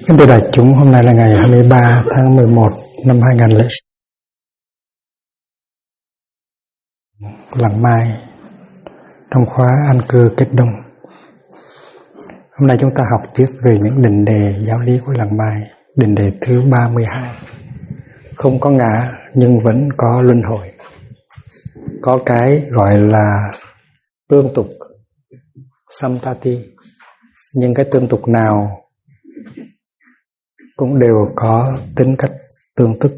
Kính thưa đại chúng, hôm nay là ngày 23 tháng 11 năm 2006. Lặng Mai trong khóa An Cư Kết Đông. Hôm nay chúng ta học tiếp về những định đề giáo lý của Lặng Mai. Định đề thứ 32. Không có ngã nhưng vẫn có luân hồi. Có cái gọi là tương tục, samtati. Nhưng cái tương tục nào cũng đều có tính cách tương tức.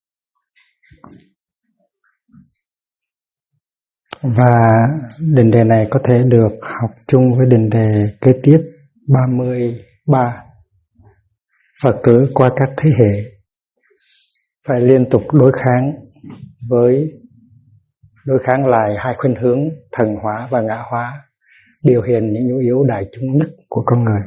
Và định đề này có thể được học chung với định đề kế tiếp 33. Phật tử qua các thế hệ phải liên tục đối kháng lại hai khuynh hướng thần hóa và ngã hóa, biểu hiện những nhu yếu đại chúng nhất của con người.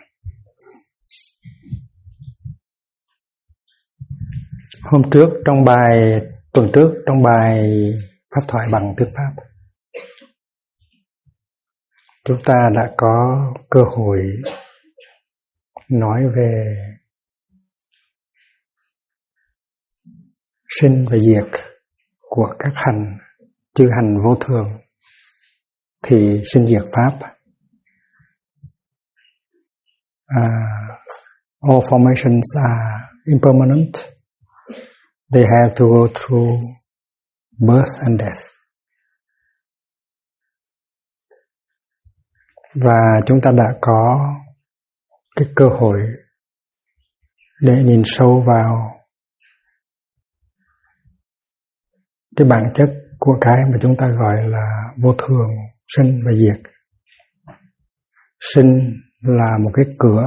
Tuần trước trong bài pháp thoại bằng tiếng Pháp, chúng ta đã có cơ hội nói về sinh và diệt của các hành, chư hành vô thường thì sinh diệt pháp. All formations are impermanent. They have to go through birth and death. Và chúng ta đã có cái cơ hội để nhìn sâu vào cái bản chất của cái mà chúng ta gọi là vô thường, sinh và diệt. Sinh là một cái cửa,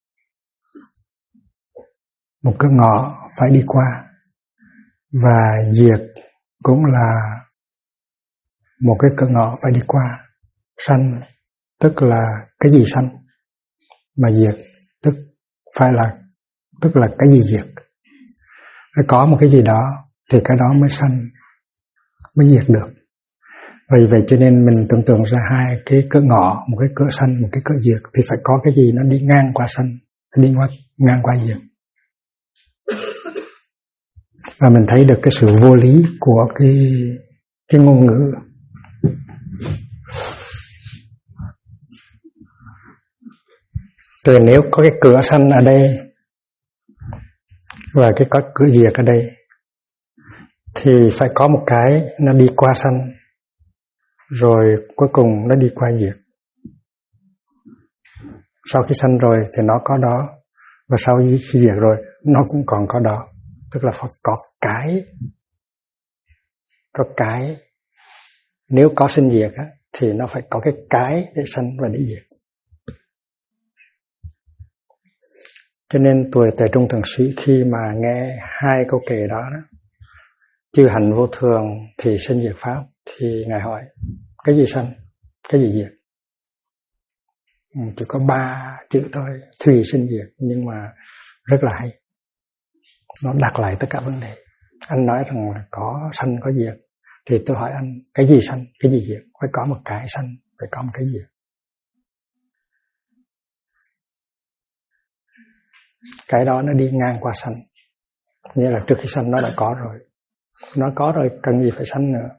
một cái ngõ phải đi qua, và diệt cũng là một cái cửa ngõ phải đi qua. Sanh tức là cái gì sanh, mà diệt tức là cái gì diệt. Phải có một cái gì đó thì cái đó mới sanh, mới diệt được. Vì vậy cho nên mình tưởng tượng ra hai cái cửa ngõ, một cái cửa sanh, một cái cửa diệt, thì phải có cái gì nó đi ngang qua sanh, đi ngang qua diệt. Và mình thấy được cái sự vô lý của cái ngôn ngữ. Thì nếu có cái cửa sanh ở đây và có cửa diệt ở đây, thì phải có một cái nó đi qua sanh, rồi cuối cùng nó đi qua diệt. Sau khi sanh rồi thì nó có đó, và sau khi diệt rồi nó cũng còn có đó. Tức là phải có cái. Nếu có sinh diệt á, thì nó phải có cái để sanh và để diệt. Cho nên tuổi Tề Trung Thượng Sĩ khi mà nghe hai câu kệ đó, chư hành vô thường thì sinh diệt pháp, thì Ngài hỏi cái gì sanh, cái gì diệt. Chỉ có 3 chữ thôi, thùy sinh diệt, nhưng mà rất là hay. Nó đặt lại tất cả vấn đề. Anh nói rằng là có sanh có diệt, thì tôi hỏi anh cái gì sanh, cái gì diệt. Phải có một cái sanh, phải có một cái diệt. Cái đó nó đi ngang qua sanh, nghĩa là trước khi sanh nó đã có rồi. Nó có rồi cần gì phải sanh nữa.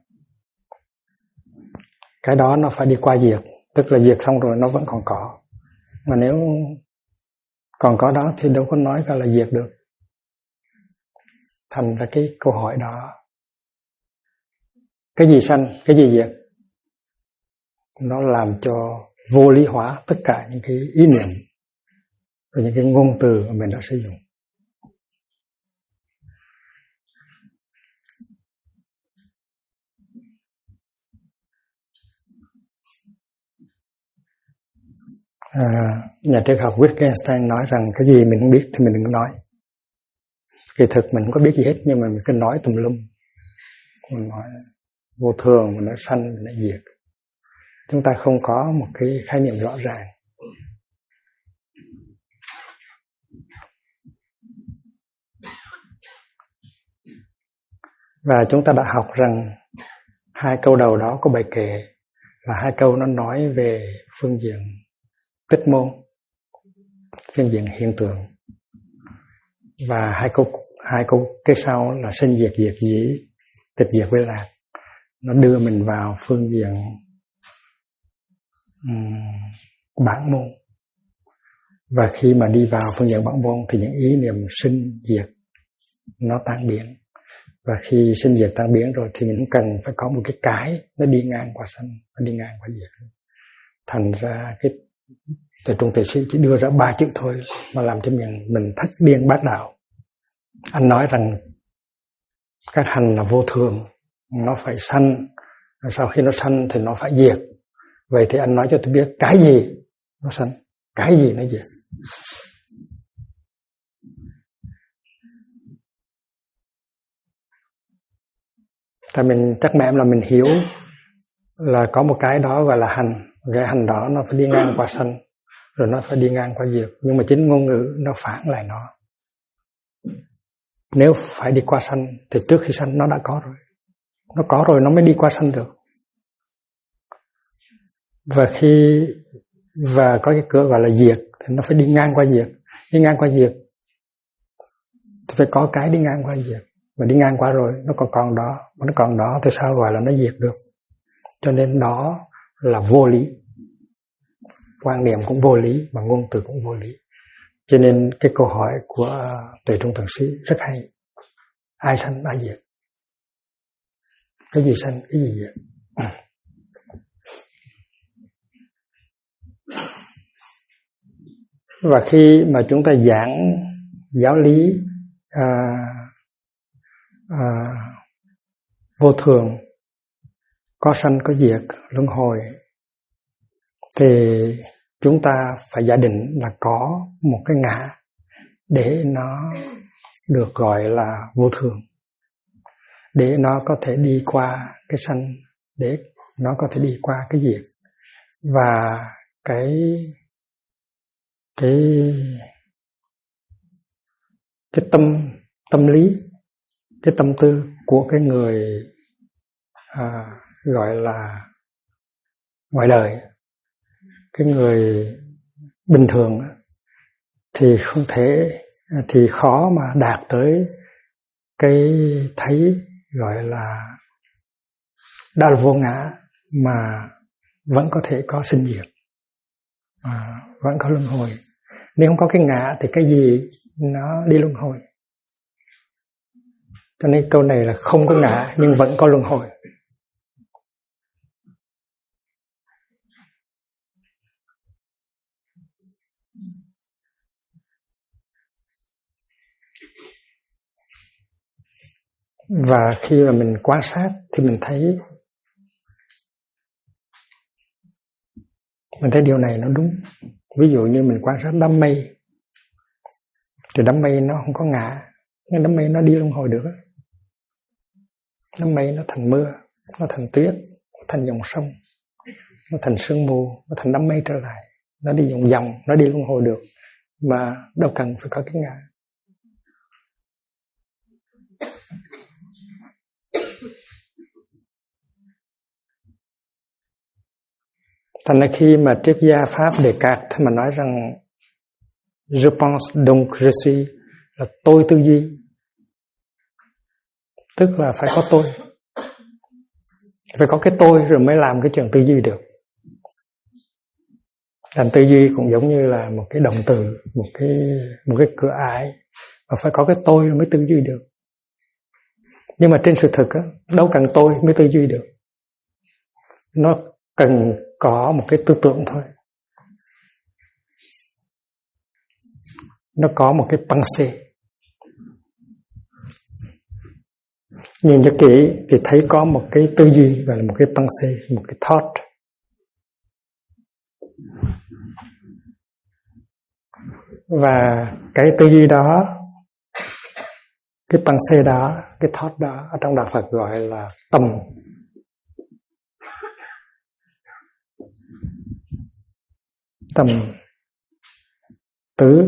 Cái đó nó phải đi qua diệt, tức là diệt xong rồi nó vẫn còn có. Mà nếu còn có đó thì đâu có nói ra là diệt được. Thành ra cái câu hỏi đó, cái gì sanh, cái gì diệt, nó làm cho vô lý hóa tất cả những cái ý niệm và những cái ngôn từ mà mình đã sử dụng. Nhà triết học Wittgenstein nói rằng cái gì mình không biết thì mình đừng nói. Kỳ thực mình không có biết gì hết, nhưng mà mình cứ nói tùm lum. Mình nói vô thường, mình nói sanh, mình nói diệt. Chúng ta không có một cái khái niệm rõ ràng. Và chúng ta đã học rằng hai câu đầu đó của bài kệ là hai câu nó nói về phương diện tích môn, phương diện hiện tượng. Và hai câu kế sau là sinh diệt diệt dĩ, tịch diệt với lạc. Nó đưa mình vào phương diện bản môn. Và khi mà đi vào phương diện bản môn thì những ý niệm sinh diệt nó tan biến. Và khi sinh diệt tan biến rồi thì mình cũng cần phải có một cái nó đi ngang qua sanh, nó đi ngang qua diệt. Thành ra cái Tuệ Trung Tuệ Sĩ chỉ đưa ra 3 chữ thôi mà làm cho mình thất điên bát đạo. Anh nói rằng các hành là vô thường, nó phải sanh, rồi sau khi nó sanh thì nó phải diệt. Vậy thì anh nói cho tôi biết cái gì nó sanh, cái gì nó diệt. Tại mình chắc mẹ em là mình hiểu là có một cái đó gọi là hành, cái hành đó nó phải đi ngang qua sanh, rồi nó phải đi ngang qua diệt. Nhưng mà chính ngôn ngữ nó phản lại nó. Nếu phải đi qua sanh thì trước khi sanh nó đã có rồi. Nó có rồi nó mới đi qua sanh được. Và có cái cửa gọi là diệt thì nó phải đi ngang qua diệt. Đi ngang qua diệt thì phải có cái đi ngang qua diệt. Và đi ngang qua rồi nó còn đó. Mà nó còn đó thì sao gọi là nó diệt được. Cho nên đó là vô lý. Quan niệm cũng vô lý mà ngôn từ cũng vô lý. Cho nên cái câu hỏi của Tuệ Trung Thượng Sĩ rất hay. Ai sanh ai diệt? Cái gì sanh, cái gì diệt? Và khi mà chúng ta giảng giáo lý vô thường, có sanh có diệt, luân hồi, thì chúng ta phải giả định là có một cái ngã để nó được gọi là vô thường, để nó có thể đi qua cái sanh, để nó có thể đi qua cái diệt. Và cái tâm lý, cái tâm tư của cái người gọi là ngoài đời, cái người bình thường thì không thể, thì khó mà đạt tới cái thấy gọi là đã là vô ngã mà vẫn có thể có sinh diệt, vẫn có luân hồi. Nếu không có cái ngã thì cái gì nó đi luân hồi. Cho nên câu này là không có ngã nhưng vẫn có luân hồi. Và khi mà mình quan sát thì mình thấy điều này nó đúng. Ví dụ như mình quan sát đám mây thì đám mây nó không có ngã, nhưng đám mây nó đi luân hồi được. Đám mây nó thành mưa, nó thành tuyết, nó thành dòng sông, nó thành sương mù, nó thành đám mây trở lại, nó đi vòng, nó đi luân hồi được, mà đâu cần phải có cái ngã. Thành ra khi mà triết gia Pháp Descartes thì mà nói rằng je pense donc je suis, là tôi tư duy, tức là phải có tôi, phải có cái tôi rồi mới làm cái chuyện tư duy được. Thành tư duy cũng giống như là một cái động từ, một cái cửa ải, và phải có cái tôi rồi mới tư duy được. Nhưng mà trên sự thực á, đâu cần tôi mới tư duy được. Nó cần có một cái tư tưởng thôi. Nó có một cái pensée. Nhìn cho kỹ thì thấy có một cái tư duy và là một cái pensée, một cái thought. Và cái tư duy đó, cái pensée đó, cái thought đó ở trong đạo Phật gọi là tâm. Tâm tứ.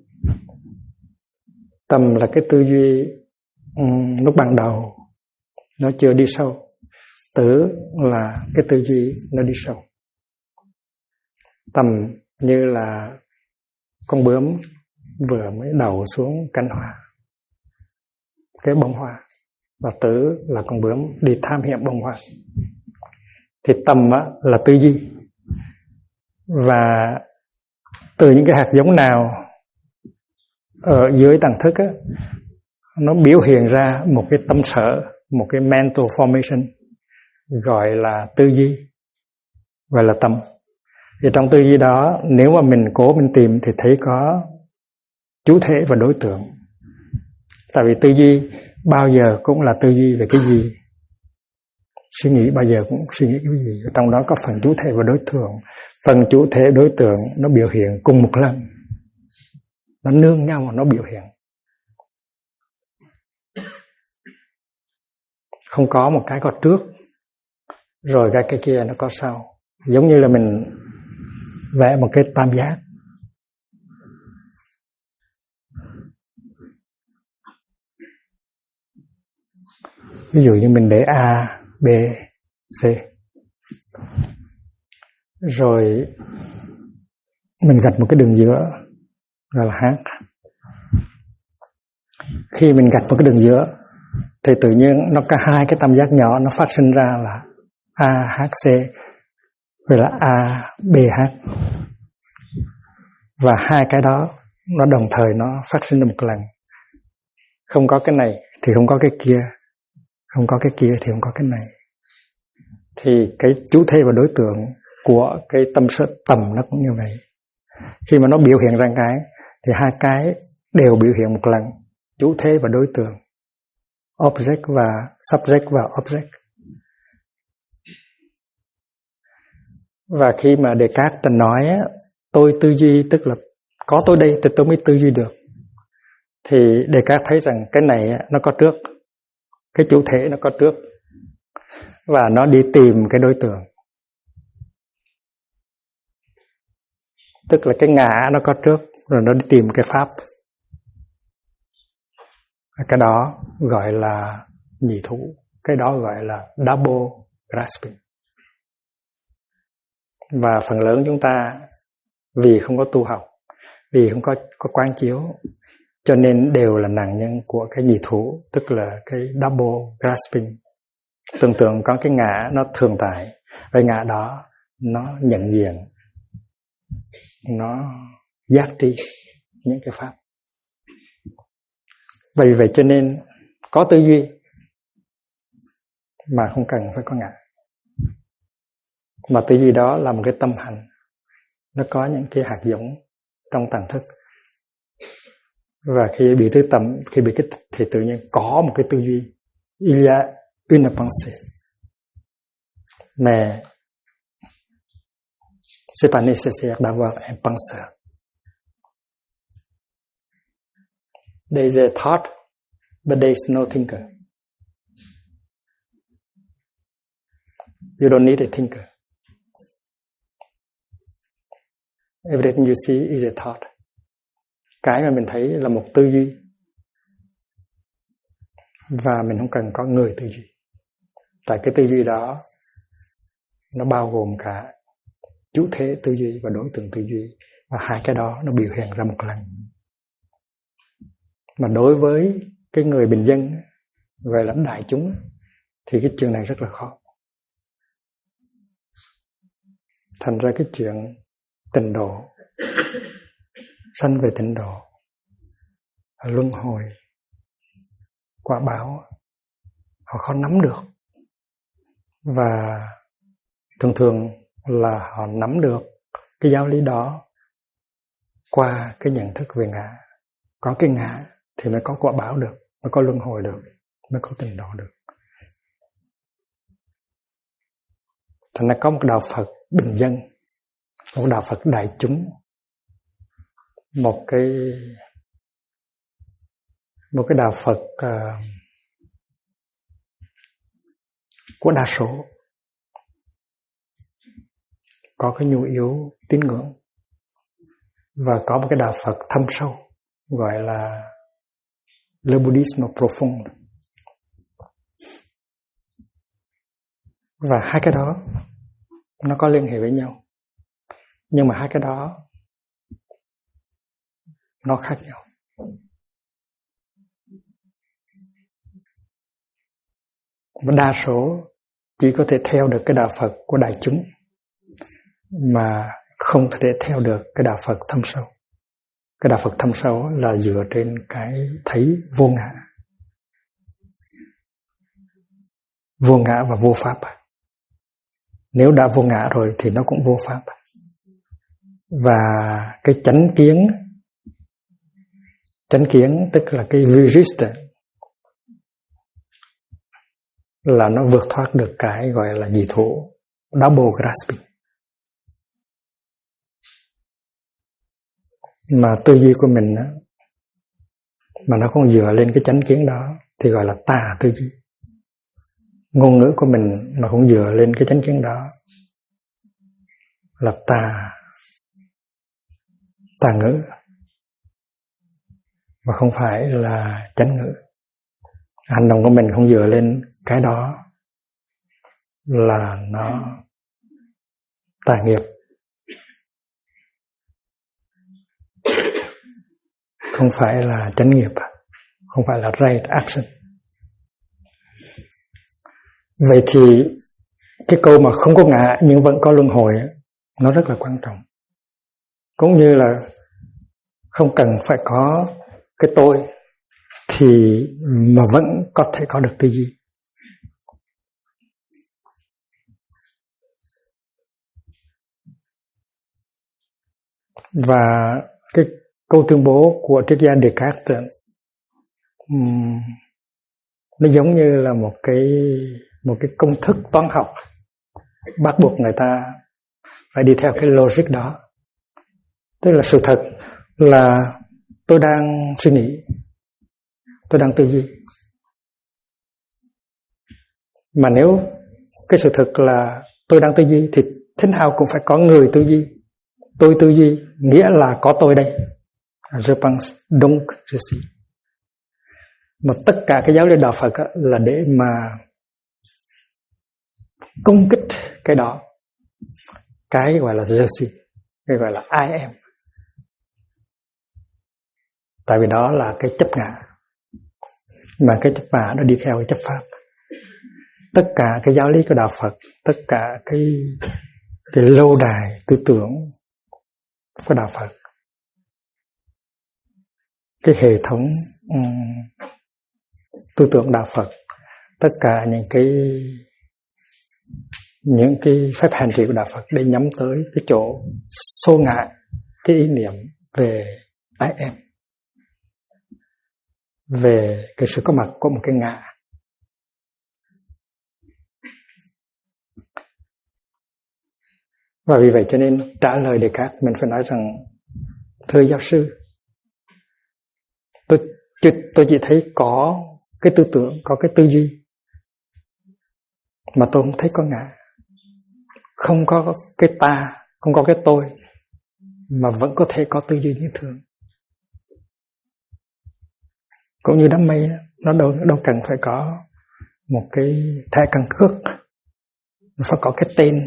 Tâm là cái tư duy lúc ban đầu nó chưa đi sâu. Tứ là cái tư duy nó đi sâu. Tâm như là con bướm vừa mới đầu xuống cánh hoa, cái bông hoa, và tử là con bướm đi tham hiểm bông hoa. Thì tầm là tư duy, và từ những cái hạt giống nào ở dưới tầng thức nó biểu hiện ra một cái tâm sở, một cái mental formation gọi là tư duy, gọi là tâm. Thì trong tư duy đó, nếu mà mình cố mình tìm thì thấy có chủ thể và đối tượng. Tại vì tư duy bao giờ cũng là tư duy về cái gì, suy nghĩ bao giờ cũng suy nghĩ cái gì. Trong đó có phần chủ thể và đối tượng. Phần chủ thể đối tượng nó biểu hiện cùng một lần, nó nương nhau mà nó biểu hiện, không có một cái có trước rồi cái kia nó có sau. Giống như là mình vẽ một cái tam giác, ví dụ như mình để A, B, C, rồi mình gạch một cái đường giữa gọi là H. Khi mình gạch một cái đường giữa thì tự nhiên nó có hai cái tam giác nhỏ nó phát sinh ra là AHC, vậy là ABH. Và hai cái đó nó đồng thời nó phát sinh ra một lần. Không có cái này thì không có cái kia, không có cái kia thì không có cái này. Thì cái chủ thể và đối tượng của cái tâm sở tầm nó cũng như vậy. Khi mà nó biểu hiện ra cái thì hai cái đều biểu hiện một lần, chủ thể và đối tượng, object và subject và object. Và khi mà Descartes từng nói tôi tư duy, tức là có tôi đây thì tôi mới tư duy được, thì Descartes thấy rằng cái này nó có trước, cái chủ thể nó có trước, và nó đi tìm cái đối tượng. Tức là cái ngã nó có trước, rồi nó đi tìm cái pháp. Cái đó gọi là nhị thủ, cái đó gọi là double grasping. Và phần lớn chúng ta vì không có tu học, vì không có quán chiếu, cho nên đều là nạn nhân của cái nhị thủ, tức là cái double grasping. Tưởng tượng có cái ngã nó thường tại, cái ngã đó nó nhận diện, nó giác tri những cái pháp. Vậy cho nên có tư duy mà không cần phải có ngã. Mà tư duy đó là một cái tâm hành, nó có những cái hạt giống trong tầng thức. Và khi bị tứ tầm, khi bị kích thích thì tự nhiên có một cái tư duy. Il y a une pensée. Mais c'est pas nécessaire d'avoir un penseur. There is a thought, but there is no thinker. You don't need a thinker. Everything you see is a thought. Cái mà mình thấy là một tư duy, và mình không cần có người tư duy. Tại cái tư duy đó nó bao gồm cả chủ thể tư duy và đối tượng tư duy, và hai cái đó nó biểu hiện ra một lần. Mà đối với cái người bình dân, gọi là đại chúng, thì cái chuyện này rất là khó. Thành ra cái chuyện tịnh độ, sanh về tịnh độ, luân hồi, quả báo, họ khó nắm được. Và thường thường là họ nắm được cái giáo lý đó qua cái nhận thức về ngã. Có cái ngã thì mới có quả báo được, mới có luân hồi được, mới có tịnh độ được. Thành ra có một đạo Phật bình dân, một đạo Phật đại chúng, một cái đạo Phật của đa số, có cái nhu yếu tín ngưỡng, và có một cái đạo Phật thâm sâu gọi là le bouddhisme profond. Và hai cái đó nó có liên hệ với nhau, nhưng mà hai cái đó nó khác nhau. Và đa số chỉ có thể theo được cái đạo Phật của đại chúng, mà không thể theo được cái đạo Phật thâm sâu. Cái đạo Phật thâm sâu là dựa trên cái thấy vô ngã. Vô ngã và vô pháp. Nếu đã vô ngã rồi thì nó cũng vô pháp. Và cái chánh kiến tức là cái resistance, là nó vượt thoát được cái gọi là dị thủ, double grasping. Mà tư duy của mình đó, mà nó không dựa lên cái chánh kiến đó thì gọi là tà tư duy. Ngôn ngữ của mình mà không dựa lên cái chánh kiến đó là tà ngữ, mà không phải là chánh ngữ. Hành động của mình không dựa lên cái đó là nó tà nghiệp, không phải là chánh nghiệp, không phải là right action. Vậy thì cái câu mà không có ngã nhưng vẫn có luân hồi nó rất là quan trọng. Cũng như là không cần phải có cái tôi thì mà vẫn có thể có được tư duy. Và cái câu tuyên bố của triết gia Descartes nó giống như là một cái công thức toán học bắt buộc người ta phải đi theo cái logic đó. Tức là sự thật là tôi đang suy nghĩ, tôi đang tư duy. Mà nếu cái sự thật là tôi đang tư duy thì thế nào cũng phải có người tư duy. Tôi tư duy nghĩa là có tôi đây. Je pense donc je suis. Mà tất cả cái giáo lý đạo Phật là để mà công kích cái đó, cái gọi là je suis, cái gọi là I am. Tại vì đó là cái chấp ngã, mà cái chấp ngã nó đi theo cái chấp pháp. Tất cả cái giáo lý của đạo Phật, tất cả cái lâu đài tư tưởng của đạo Phật, cái hệ thống tư tưởng đạo Phật, tất cả những cái phép hành trì của đạo Phật để nhắm tới cái chỗ xô ngã cái ý niệm về I am, về cái sự có mặt của một cái ngã. Và vì vậy cho nên trả lời Descartes mình phải nói rằng: thưa giáo sư, tôi chỉ thấy có cái tư tưởng, có cái tư duy, mà tôi không thấy có ngã. Không có cái ta, không có cái tôi, mà vẫn có thể có tư duy như thường. Cũng như đám mây, nó đâu cần phải có một cái thẻ căn cước, nó phải có cái tên,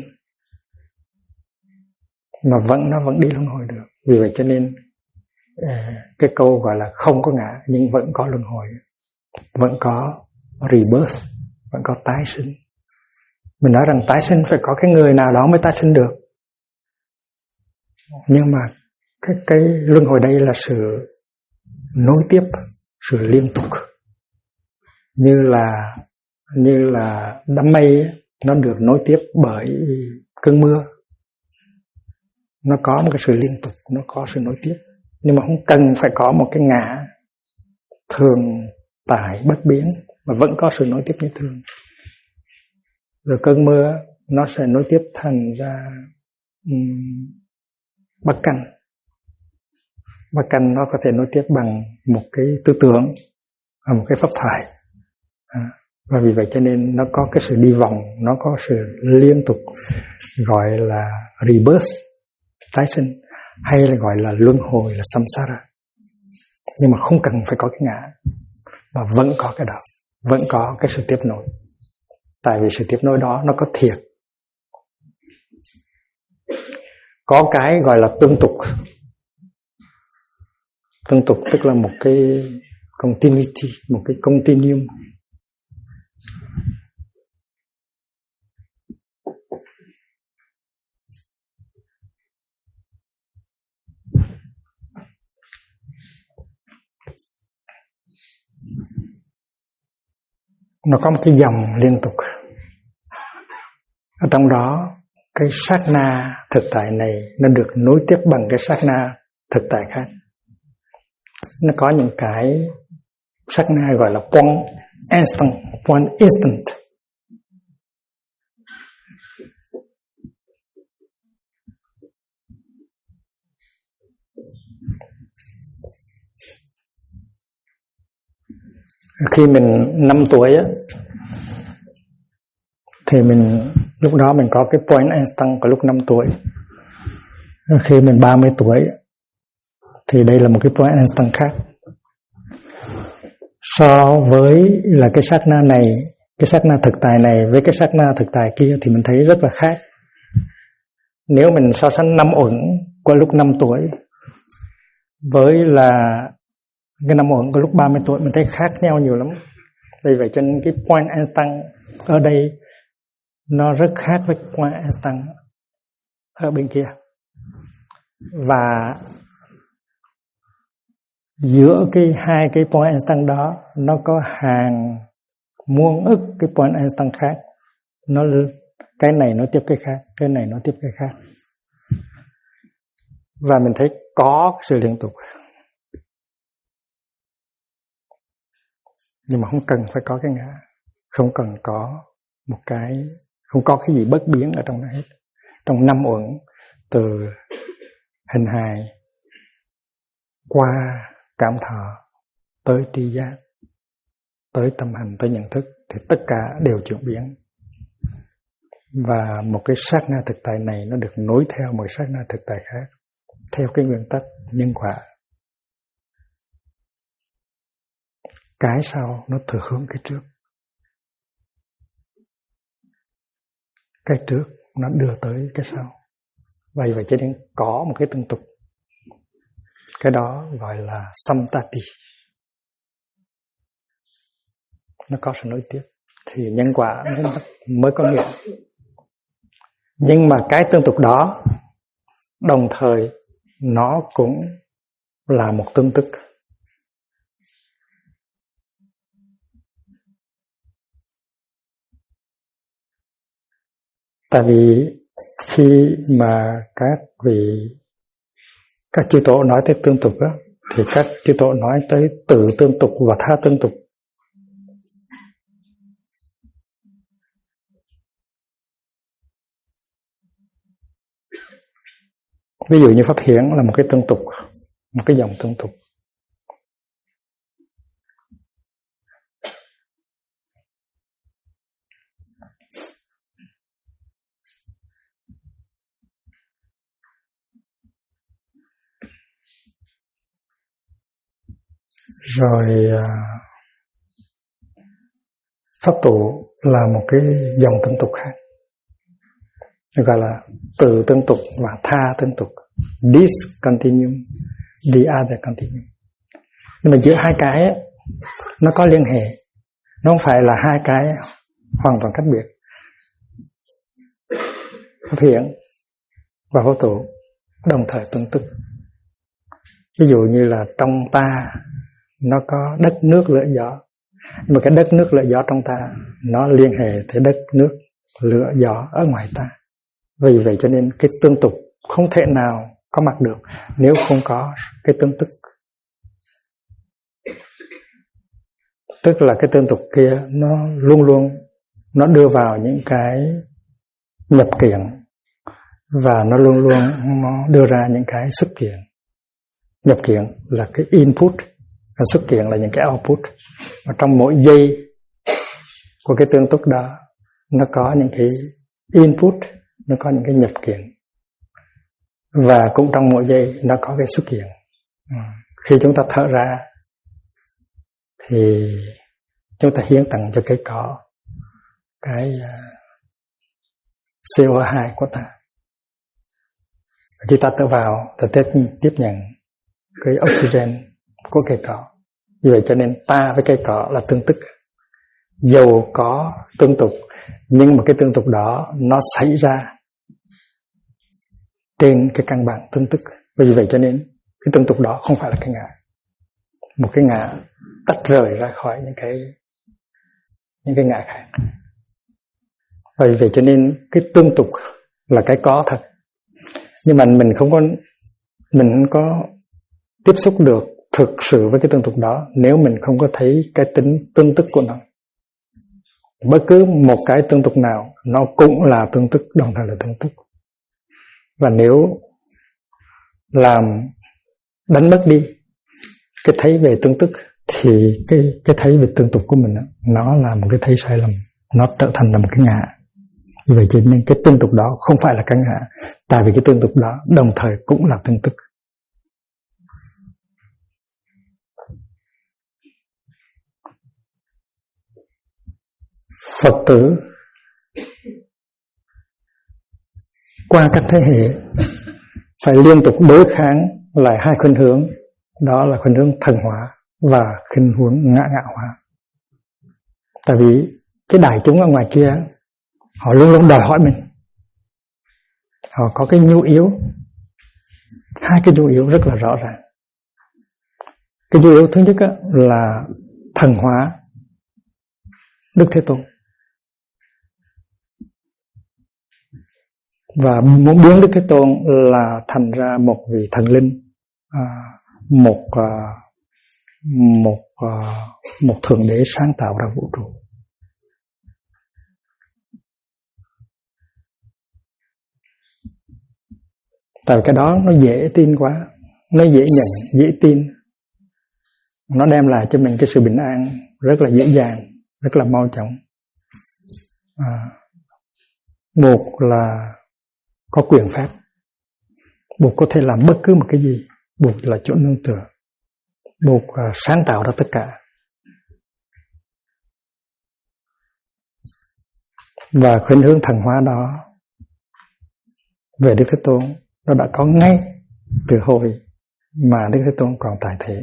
mà nó vẫn đi luân hồi được. Vì vậy cho nên cái câu gọi là không có ngã nhưng vẫn có luân hồi, vẫn có rebirth, vẫn có tái sinh. Mình nói rằng tái sinh phải có cái người nào đó mới tái sinh được, nhưng mà cái luân hồi đây là sự nối tiếp, sự liên tục, như là đám mây nó được nối tiếp bởi cơn mưa. Nó có một cái sự liên tục, nó có sự nối tiếp, nhưng mà không cần phải có một cái ngã thường tại bất biến, mà vẫn có sự nối tiếp như thường. Rồi cơn mưa nó sẽ nối tiếp thành ra bắc canh. Bắc canh nó có thể nối tiếp bằng một cái tư tưởng, một cái pháp thoại. Và vì vậy cho nên nó có cái sự đi vòng, nó có sự liên tục, gọi là rebirth, tái sinh, hay là gọi là luân hồi, là samsara. Nhưng mà không cần phải có cái ngã, mà vẫn có cái đó, vẫn có cái sự tiếp nối. Tại vì sự tiếp nối đó nó có thiệt. Có cái gọi là tương tục, Tương tục tức là một cái continuity, một cái continuum. Nó có một cái dòng liên tục. Ở trong đó, cái sát na thực tại này nó được nối tiếp bằng cái sát na thực tại khác. Nó có những cái sát na gọi là point instant. Khi mình 5 tuổi á, thì mình lúc đó mình có cái point instant của lúc 5 tuổi. Khi mình 30 tuổi thì đây là một cái point instant khác. So với là cái sát na này, cái sát na thực tại này với cái sát na thực tại kia thì mình thấy rất là khác. Nếu mình so sánh năm uẩn của lúc 5 tuổi với là cái năm uẩn của lúc 30 tuổi, mình thấy khác nhau nhiều lắm. Vì vậy cho nên cái point instant ở đây nó rất khác với point instant ở bên kia. Và giữa cái hai cái point instant đó nó có hàng muôn ức cái point instant khác. Nó cái này nó tiếp cái khác, cái này nó tiếp cái khác. Và mình thấy có sự liên tục. Nhưng mà không cần phải có cái ngã, không cần có một cái, không có cái gì bất biến ở trong đó hết. Trong năm uẩn, từ hình hài qua cảm thọ tới tri giác, tới tâm hành, tới nhận thức thì tất cả đều chuyển biến. Và một cái sát na thực tại này nó được nối theo một sát na thực tại khác theo cái nguyên tắc nhân quả. Cái sau nó thừa hướng cái trước, cái trước nó đưa tới cái sau. Vậy cho nên có một cái tương tục. Cái đó gọi là samtati. Nó có sự nối tiếp thì nhân quả nó mới có nghĩa. Nhưng mà cái tương tục đó đồng thời nó cũng là một tương tức. Tại vì khi mà các chư tổ nói tới tương tục đó, thì các chư tổ nói tới tự tương tục và tha tương tục. Ví dụ như Pháp Hiển là một cái tương tục, một cái dòng tương tục. Rồi Pháp tụ là một cái dòng tương tục khác, gọi là từ tương tục và tha tương tục. This continuum, the other continuum. Nhưng mà giữa hai cái ấy, nó có liên hệ. Nó không phải là hai cái hoàn toàn cách biệt. Pháp Hiển và Pháp tụ đồng thời tương tức. Ví dụ như là trong ta nó có đất nước lửa gió, nhưng mà cái đất nước lửa gió trong ta nó liên hệ tới đất nước lửa gió ở ngoài ta. Vì vậy cho nên cái tương tục không thể nào có mặt được nếu không có cái tương tức. Tức là cái tương tục kia nó luôn luôn nó đưa vào những cái nhập kiện, và nó luôn luôn nó đưa ra những cái xuất kiện. Nhập kiện là cái input, và xuất kiện là những cái output. Và trong mỗi giây của cái tương tức đó nó có những cái input, nó có những cái nhập kiện, và cũng trong mỗi giây nó có cái xuất kiện. Khi chúng ta thở ra thì chúng ta hiến tặng cho cây cỏ cái CO2 của ta. Khi ta thở vào, ta tiếp nhận cái oxygen của cây cỏ. Vì vậy cho nên ta với cây cỏ là tương tức. Dầu có tương tục, nhưng mà cái tương tục đó nó xảy ra trên cái căn bản tương tức. Vì vậy cho nên cái tương tục đó không phải là cái ngã. Một cái ngã tách rời ra khỏi những cái ngã khác. Vì vậy cho nên cái tương tục là cái có thật. Nhưng mà mình không có tiếp xúc được thực sự với cái tương tục đó nếu mình không có thấy cái tính tương tức của nó. Bất cứ một cái tương tục nào nó cũng là tương tức, đồng thời là tương tức. Và nếu làm đánh mất đi cái thấy về tương tức thì cái thấy về tương tục của mình nó là một cái thấy sai lầm, nó trở thành là một cái ngã. Vì vậy cho nên cái tương tục đó không phải là cái ngã, tại vì cái tương tục đó đồng thời cũng là tương tức. Phật tử qua các thế hệ phải liên tục đối kháng lại hai khuynh hướng, đó là khuynh hướng thần hóa và khuynh hướng ngã hóa. Tại vì cái đại chúng ở ngoài kia họ luôn luôn đòi hỏi mình, họ có cái nhu yếu, hai cái nhu yếu rất là rõ ràng. Cái nhu yếu thứ nhất là thần hóa Đức Thế Tôn, và muốn biến Đức Thế Tôn là thành ra một vị thần linh, một thượng đế sáng tạo ra vũ trụ. Tại cái đó nó dễ tin quá, nó dễ nhận, dễ tin, nó đem lại cho mình cái sự bình an rất là dễ dàng, rất là mau chóng. Một là có quyền phép, Bụt có thể làm bất cứ một cái gì, Bụt là chỗ nương tựa, Bụt sáng tạo ra tất cả. Và khuynh hướng thần hóa đó về Đức Thế Tôn nó đã có ngay từ hồi mà Đức Thế Tôn còn tại thế.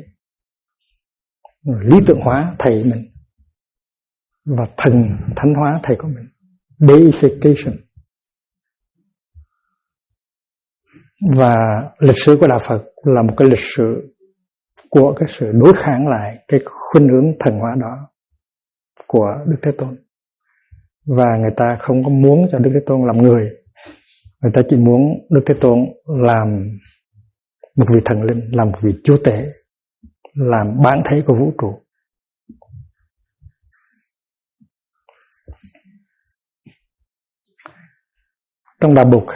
Lý tưởng hóa thầy mình và thần thánh hóa thầy của mình, deification. Và lịch sử của đạo Phật là một cái lịch sử của cái sự đối kháng lại cái khuynh hướng thần hóa đó của Đức Thế Tôn. Và người ta không có muốn cho Đức Thế Tôn làm người, người ta chỉ muốn Đức Thế Tôn làm một vị thần linh, làm một vị chúa tể, làm bản thể của vũ trụ. Trong đạo Bụt,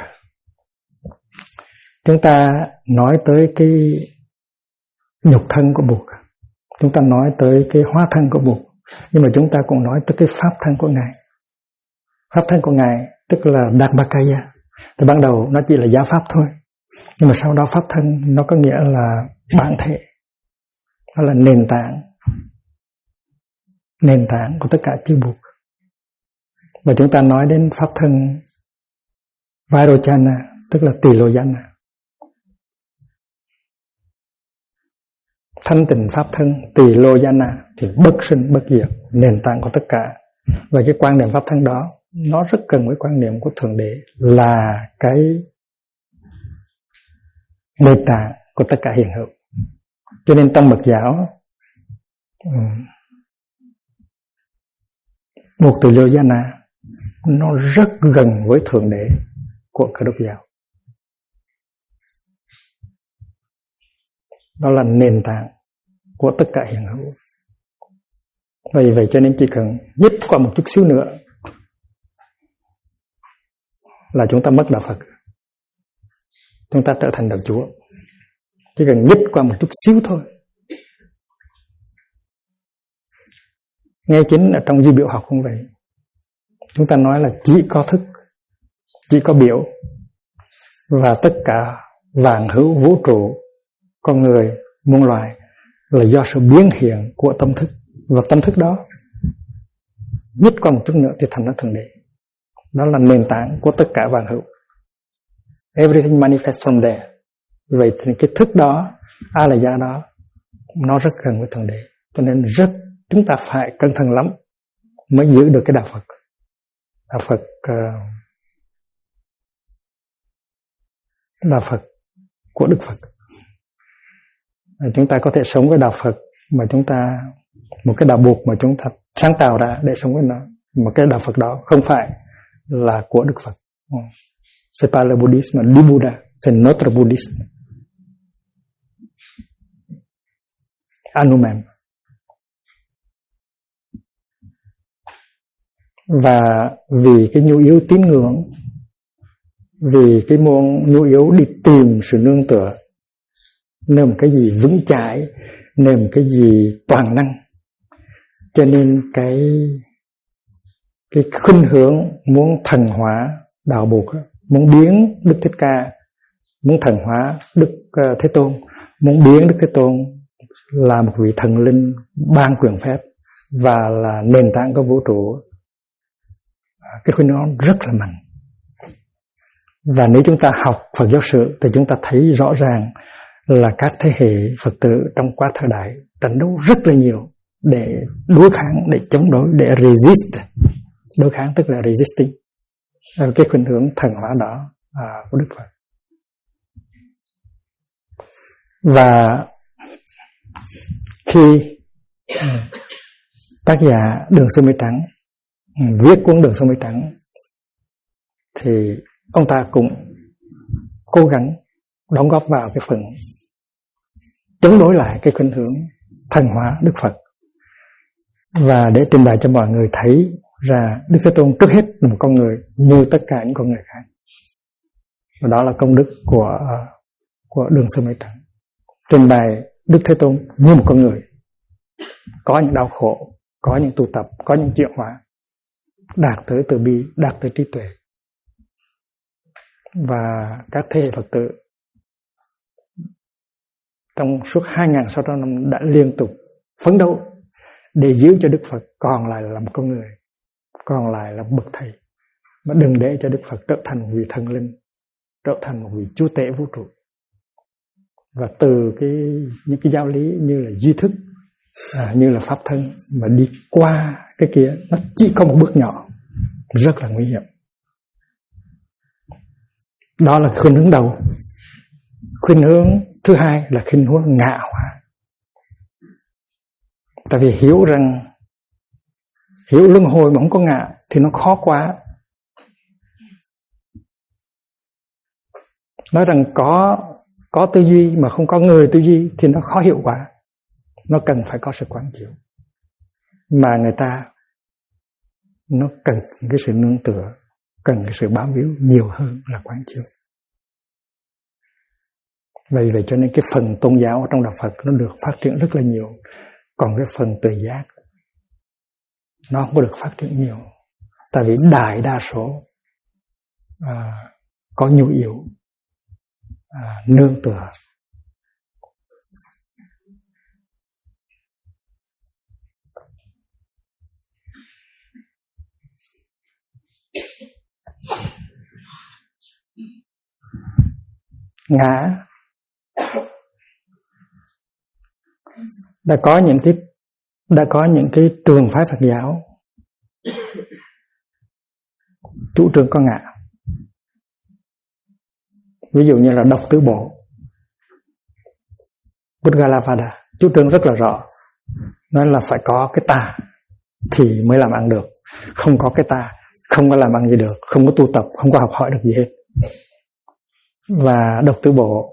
chúng ta nói tới cái nhục thân của Bụt, chúng ta nói tới cái hóa thân của Bụt, nhưng mà chúng ta cũng nói tới cái pháp thân của Ngài. Pháp thân của Ngài tức là Dharmakaya. Từ ban đầu nó chỉ là giáo pháp thôi, nhưng mà sau đó pháp thân nó có nghĩa là bản thể, nó là nền tảng của tất cả chư Bụt. Và chúng ta nói đến pháp thân Vairochana, tức là Tỳ Lô Danh, thanh tịnh pháp thân Tỳ Lô Danh thì bất sinh bất diệt, nền tảng của tất cả. Và cái quan niệm pháp thân đó nó rất gần với quan niệm của Thượng Đế, là cái nền tảng của tất cả hiện hữu. Cho nên trong Mật giáo, một Tỳ Lô Danh nó rất gần với Thượng Đế của Cơ Đốc giáo. Đó là nền tảng của tất cả hiện hữu. Vì vậy cho nên chỉ cần nhích qua một chút xíu nữa là chúng ta mất đạo Phật, chúng ta trở thành đạo Chúa. Chỉ cần nhích qua một chút xíu thôi. Ngay chính ở trong duy biểu học cũng vậy. Chúng ta nói là chỉ có thức, chỉ có biểu, và tất cả vạn hữu vũ trụ, con người, muôn loài là do sự biến hiện của tâm thức. Và tâm thức đó nhích qua một chút nữa thì thành ra Thượng Đế. Đó là nền tảng của tất cả vạn hữu. Everything manifests from there. Vậy thì cái thức đó, A-la-gia đó nó rất gần với Thượng Đế. Cho nên chúng ta phải cẩn thận lắm mới giữ được cái đạo Phật. Đạo Phật của Đức Phật. Chúng ta có thể sống với đạo Phật mà chúng ta, một cái đạo buộc mà chúng ta sáng tạo ra để sống với nó. Mà cái đạo Phật đó không phải là của Đức Phật. C'est pas le bouddhisme du Bouddha, c'est notre bouddhisme. À nous-mêmes. Và vì cái nhu yếu tín ngưỡng, vì cái nhu yếu đi tìm sự nương tựa, nơi một cái gì vững chãi, nơi một cái gì toàn năng, cho nên cái khuynh hướng muốn thần hóa đạo buộc, muốn biến Đức Thích Ca, muốn thần hóa Đức Thế Tôn, muốn biến Đức Thế Tôn là một vị thần linh ban quyền phép và là nền tảng của vũ trụ. Cái khuynh hướng rất là mạnh. Và nếu chúng ta học Phật giáo sử thì chúng ta thấy rõ ràng là các thế hệ Phật tử trong quá thời đại tranh đấu rất là nhiều để đối kháng, để chống đối, để resist. Đối kháng tức là resisting. Cái khuynh hướng thần hóa đó của Đức Phật. Và khi tác giả Đường Sư Mây Trắng viết cuốn Đường Sư Mây Trắng thì ông ta cũng cố gắng đóng góp vào cái phần chống đối lại cái khuynh hướng thần hóa Đức Phật, và để trình bày cho mọi người thấy ra Đức Thế Tôn trước hết là một con người như tất cả những con người khác. Và đó là công đức của Đường Sư Mây Trắng, trình bày Đức Thế Tôn như một con người, có những đau khổ, có những tu tập, có những chuyển hóa, đạt tới từ bi, đạt tới trí tuệ. Và các thế hệ Phật tử trong suốt 2.600 năm đã liên tục phấn đấu để giữ cho Đức Phật còn lại là một con người, còn lại là bậc thầy, mà đừng để cho Đức Phật trở thành một vị thần linh, trở thành một vị chúa tể vũ trụ. Và từ những cái giáo lý như là duy thức, như là pháp thân, mà đi qua cái kia, nó chỉ có một bước nhỏ, rất là nguy hiểm. Đó là khuynh hướng đầu. Khuynh hướng thứ hai là khuynh hướng ngạ hóa. Tại vì hiểu luân hồi mà không có ngạ thì nó khó quá. Nói rằng có tư duy mà không có người tư duy thì nó khó hiệu quả. Nó cần phải có sự quán chiếu. Mà người ta nó cần cái sự nương tựa, cần cái sự bám víu nhiều hơn là quán chiếu. Vậy cho nên cái phần tôn giáo trong đạo Phật nó được phát triển rất là nhiều. Còn cái phần tuệ giác nó không có được phát triển nhiều. Tại vì đại đa số có nhu yếu nương tựa. Ngã đã có những cái trường phái Phật giáo chủ trương có ngã. Ví dụ như là Độc Tứ Bộ, Udgalavada chủ trương rất là rõ, nói là phải có cái ta thì mới làm ăn được, không có cái ta không có làm ăn gì được, không có tu tập, không có học hỏi được gì hết. Và Độc Tứ Bộ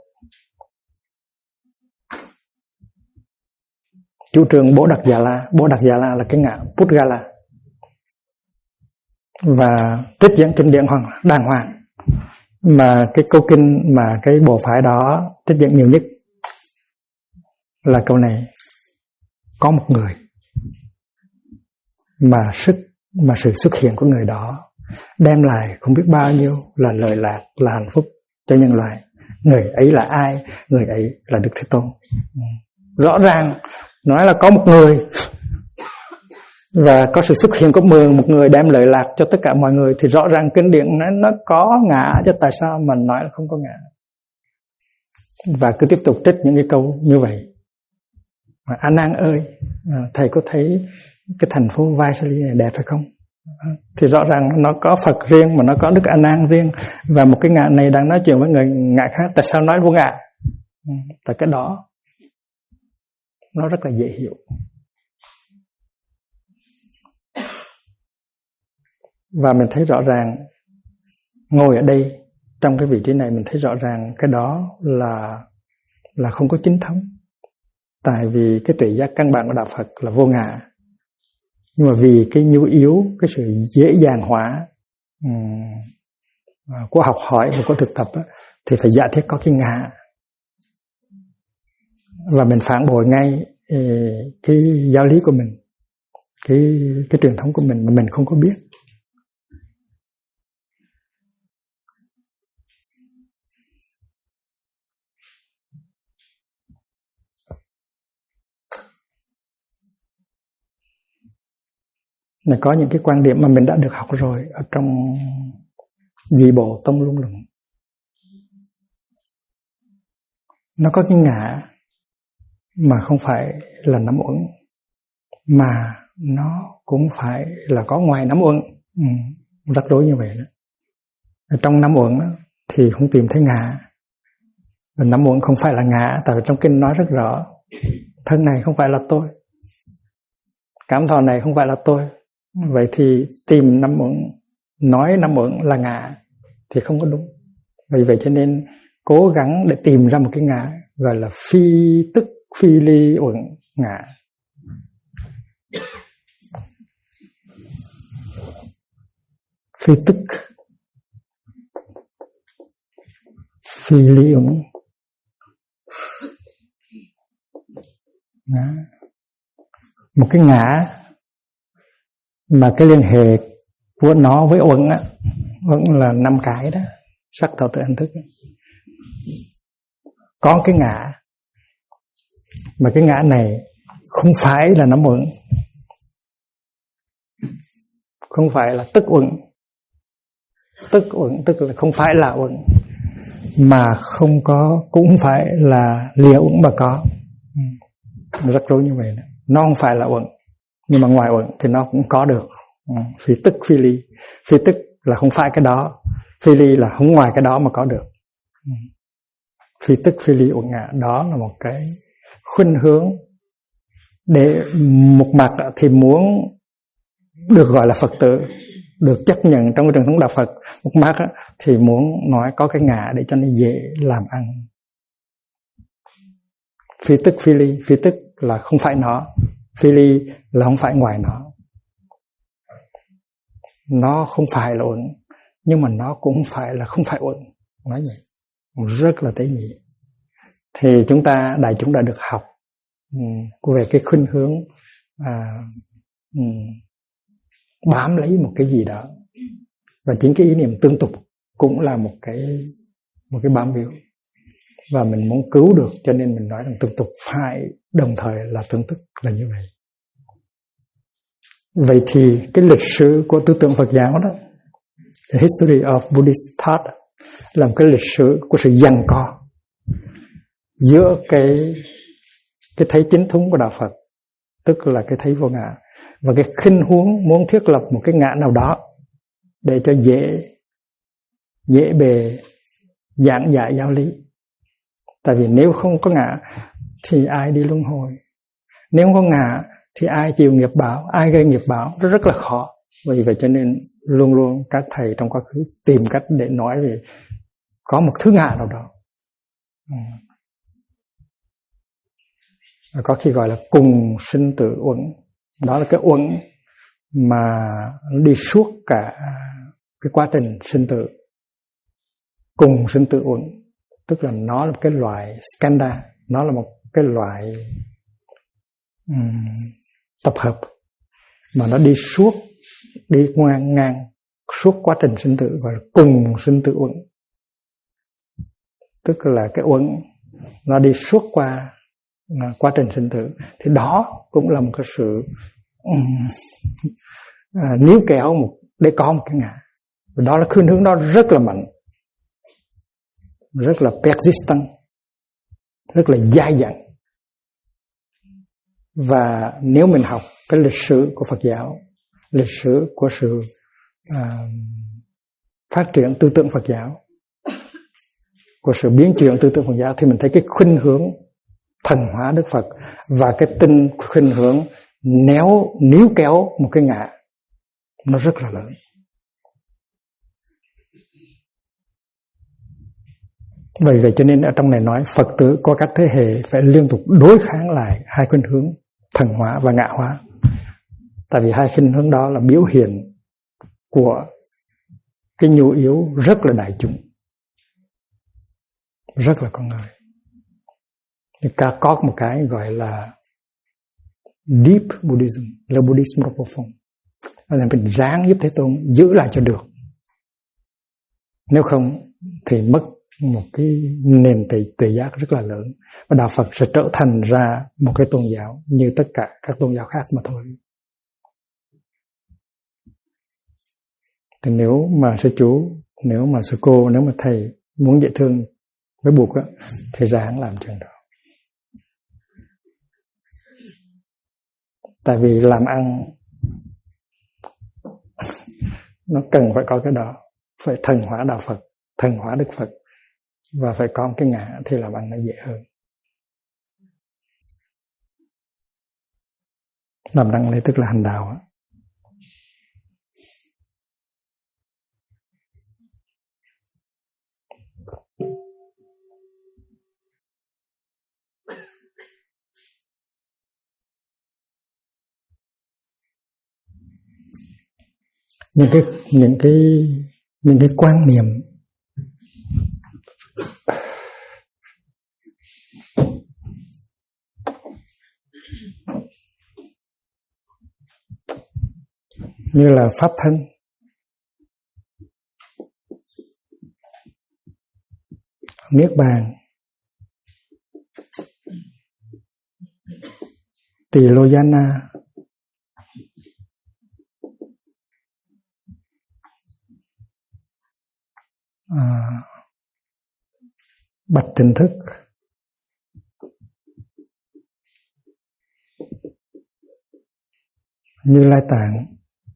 chủ trương Bố Đặc Già La là cái ngã Pudgala, và trích dẫn kinh điển đàng hoàng. Mà cái câu kinh mà cái bộ phái đó trích dẫn nhiều nhất là câu này: có một người mà sự xuất hiện của người đó đem lại không biết bao nhiêu là lợi lạc, là hạnh phúc cho nhân loại. Người ấy là ai? Người ấy là Đức Thế Tôn. Rõ ràng nói là có một người và có sự xuất hiện của một người đem lợi lạc cho tất cả mọi người, thì rõ ràng kinh điển nó có ngã, chứ tại sao mà nói là không có ngã? Và cứ tiếp tục trích những cái câu như vậy. A Nan ơi, thầy có thấy cái thành phố Vaishali này đẹp hay không? Thì rõ ràng nó có Phật riêng mà nó có Đức A Nan riêng, và một cái ngạ này đang nói chuyện với người ngạ khác. Tại sao nói vô ngạ? Tại cái đó nó rất là dễ hiểu. Và mình thấy rõ ràng ngồi ở đây trong cái vị trí này, mình thấy rõ ràng cái đó là không có chính thống. Tại vì cái tuệ giác căn bản của đạo Phật là vô ngã, nhưng mà vì cái nhu yếu, cái sự dễ dàng hóa của học hỏi và của thực tập thì phải giả thiết có cái ngã, và mình phản bội ngay cái giáo lý của mình, cái truyền thống của mình mà mình không có biết. Là có những cái quan điểm mà mình đã được học rồi ở trong Dị Bộ Tông Luân Luận. Nó có cái ngã mà không phải là nắm uẩn, mà nó cũng phải là có ngoài nắm uẩn. Rắc rối như vậy đó. Ở trong nắm uẩn thì không tìm thấy ngã. Và nắm uẩn không phải là ngã, tại vì trong kinh nói rất rõ, thân này không phải là tôi, cảm thọ này không phải là tôi. Vậy thì tìm nắm uẩn, nói nắm uẩn là ngã thì không có đúng. Vì vậy cho nên cố gắng để tìm ra một cái ngã gọi là phi tức phi ly uẩn ngã. Phi tức phi ly uẩn ngã. Một cái ngã mà cái liên hệ của nó với uẩn á, uẩn là 5 cái đó, sắc thọ tưởng hành thức. Có cái ngã mà cái ngã này không phải là nắm uẩn, không phải là tức uẩn. Tức uẩn tức là không phải là uẩn, mà không có cũng phải là lìa uẩn mà có. Rất rối như vậy đó. Nó không phải là uẩn, nhưng mà ngoài uẩn thì nó cũng có được. Phi tức phi ly. Phi tức là không phải cái đó, phi ly là không ngoài cái đó mà có được. Phi tức phi ly uẩn ngã, đó là một cái khuynh hướng để một mặt thì muốn được gọi là Phật tử, được chấp nhận trong cái truyền thống đạo Phật. Một mặt thì muốn nói có cái ngã để cho nó dễ làm ăn. Phi tức phi ly. Phi tức là không phải nó, phi ly là không phải ngoài nó. Nó không phải là uẩn, nhưng mà nó cũng phải là không phải uẩn. Nói vậy rất là tế nhị. Thì chúng ta, đại chúng đã được học về cái khuynh hướng bám lấy một cái gì đó, và chính cái ý niệm tương tục cũng là một cái bám víu, và mình muốn cứu được, cho nên mình nói rằng tương tục phải đồng thời là tương tức, là như vậy. Vậy thì cái lịch sử của tư tưởng Phật giáo đó, the history of Buddhist thought, là một cái lịch sử của sự giằng co giữa cái thấy chính thống của đạo Phật, tức là cái thấy vô ngã, và cái khinh huống muốn thiết lập một cái ngã nào đó để cho dễ bề giảng giải giáo lý. Tại vì nếu không có ngã thì ai đi luân hồi, nếu không có ngã thì ai chịu nghiệp báo, ai gây nghiệp báo, rất là khó. Vì vậy cho nên luôn luôn các thầy trong quá khứ tìm cách để nói về có một thứ ngã nào đó. Có khi gọi là cùng sinh tử uẩn. Đó là cái uẩn mà nó đi suốt cả cái quá trình sinh tử. Cùng sinh tử uẩn, tức là nó là một cái loại skanda, nó là một cái loại tập hợp mà nó đi suốt, đi ngang suốt quá trình sinh tử, gọi là cùng sinh tử uẩn. Tức là cái uẩn nó đi suốt qua quá trình sinh tử. Thì đó cũng là một cái sự níu kéo để có một cái ngã. Và đó là khuynh hướng đó rất là mạnh, rất là persistent, rất là dai dẳng. Và nếu mình học cái lịch sử của Phật giáo, lịch sử của sự phát triển tư tưởng Phật giáo, của sự biến chuyển tư tưởng Phật giáo, thì mình thấy cái khuynh hướng thần hóa Đức Phật và cái khuynh hướng níu kéo một cái ngã nó rất là lớn. Bởi vậy cho nên ở trong này nói Phật tử có các thế hệ phải liên tục đối kháng lại hai khuynh hướng thần hóa và ngã hóa. Tại vì hai khuynh hướng đó là biểu hiện của cái nhu yếu rất là đại chúng, rất là con người. Có một cái gọi là Deep Buddhism, là Buddhism profound, là mình ráng giúp Thế Tôn giữ lại cho được. Nếu không thì mất một cái nền tuệ giác rất là lớn, và đạo Phật sẽ trở thành ra một cái tôn giáo như tất cả các tôn giáo khác mà thôi. Thì nếu mà sư chú, nếu mà sư cô, nếu mà thầy muốn dễ thương với buộc á, thì ráng làm chuyện đó. Tại vì làm ăn nó cần phải có cái đó, phải thần hóa đạo Phật, thần hóa Đức Phật, và phải có cái ngã thì làm ăn nó dễ hơn. Làm đăng đây tức là hành đạo á. Những cái quan niệm như là pháp thân, niết bàn, tỳ lô gia na, bạch tỉnh thức, Như Lai Tạng,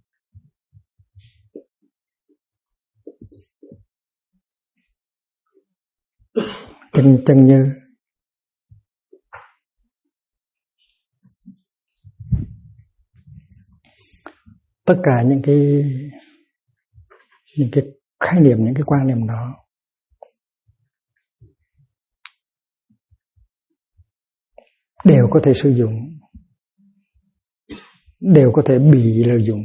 chân như, tất cả những cái khái niệm, những cái quan niệm đó đều có thể sử dụng, đều có thể bị lợi dụng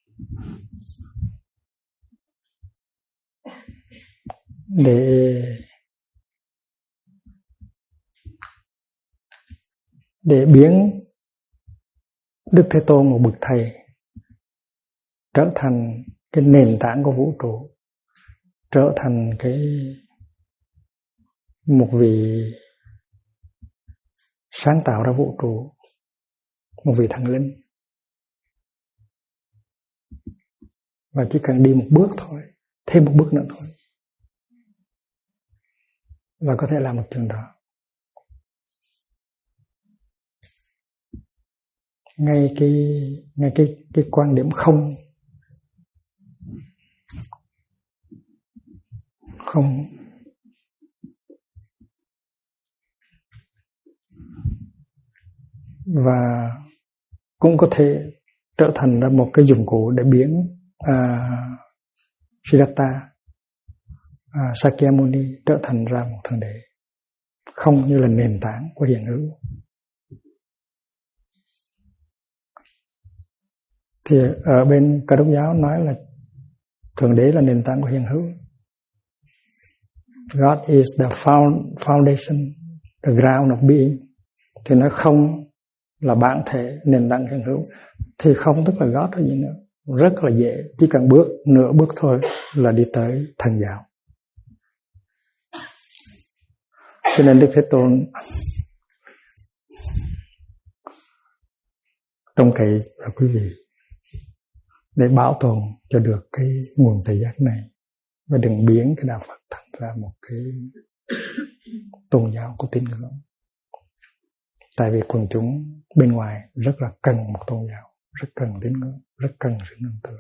để biến Đức Thế Tôn, một bậc thầy, trở thành cái nền tảng của vũ trụ, trở thành một vị sáng tạo ra vũ trụ, một vị thần linh. Và chỉ cần đi một bước thôi, thêm một bước nữa thôi, và có thể làm một chuyện đó. Ngay cái quan điểm không và cũng có thể trở thành ra một cái dụng cụ để biến Siddhartha Sakyamuni trở thành ra một thượng đế. Không như là nền tảng của hiện hữu. Thì ở bên Cơ Đốc giáo nói là thượng đế là nền tảng của hiện hữu. God is the foundation, the ground of being. Thì nó không là bản thể, nền tảng hiện hữu. Thì không tức là God hay gì nữa. Rất là dễ, chỉ cần nửa bước thôi là đi tới thần giáo. Cho nên Đức Thế Tôn trông cậy vào quý vị để bảo tồn cho được cái nguồn tự giác này, và đừng biến cái đạo Phật thành ra một cái tôn giáo của tín ngưỡng. Tại vì quần chúng bên ngoài rất là cần một tôn giáo, rất cần tín ngưỡng, rất cần sự nương tựa.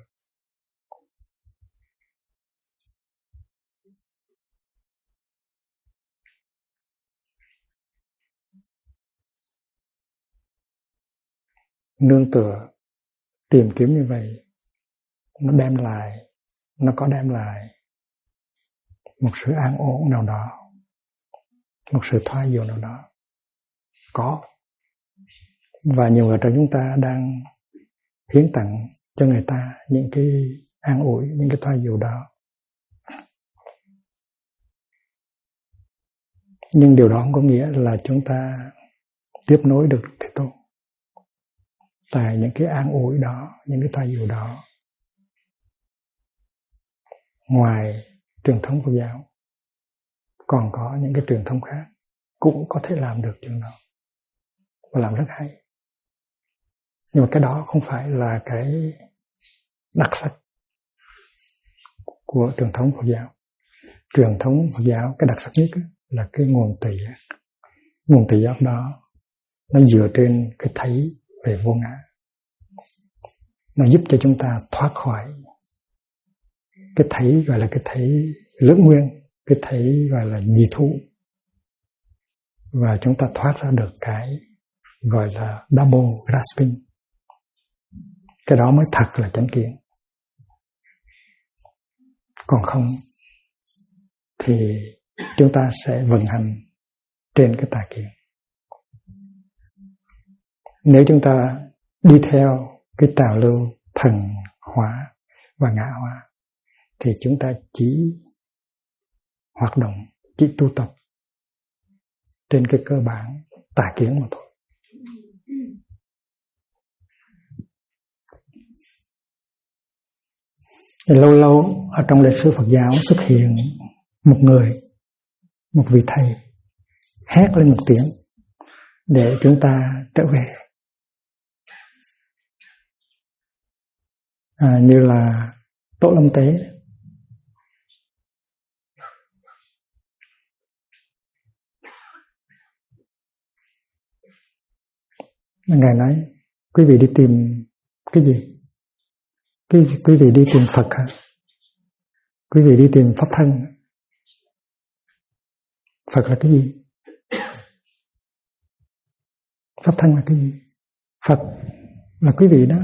Nương tựa, tìm kiếm như vậy, nó có đem lại một sự an ổn nào đó, một sự thoái dụ nào đó. Có. Và nhiều người trong chúng ta đang hiến tặng cho người ta những cái an ủi, những cái thoái dụ đó. Nhưng điều đó không có nghĩa là chúng ta tiếp nối được thì tốt. Tại những cái an ủi đó, những cái thoái dụ đó, ngoài truyền thống Phật giáo, còn có những cái truyền thống khác cũng có thể làm được chuyện đó và làm rất hay. Nhưng mà cái đó không phải là cái đặc sắc của truyền thống Phật giáo. Truyền thống Phật giáo, cái đặc sắc nhất là cái nguồn tùy giác. Nguồn tùy giác đó nó dựa trên cái thấy về vô ngã. Nó giúp cho chúng ta thoát khỏi cái thấy gọi là cái thấy lưỡng nguyên, cái thấy gọi là dị thú, và chúng ta thoát ra được cái gọi là double grasping. Cái đó mới thật là chánh kiến. Còn không thì chúng ta sẽ vận hành trên cái tà kiến. Nếu chúng ta đi theo cái trào lưu thần hóa và ngã hóa thì chúng ta chỉ hoạt động, chỉ tu tập trên cái cơ bản tà kiến mà thôi. Lâu lâu ở trong lịch sử Phật giáo xuất hiện một người, một vị thầy hét lên một tiếng để chúng ta trở về. Như là Tổ Lâm Tế. Ngài nói, quý vị đi tìm cái gì? Quý vị đi tìm Phật hả? Quý vị đi tìm Pháp Thân. Phật là cái gì? Pháp Thân là cái gì? Phật là quý vị đó.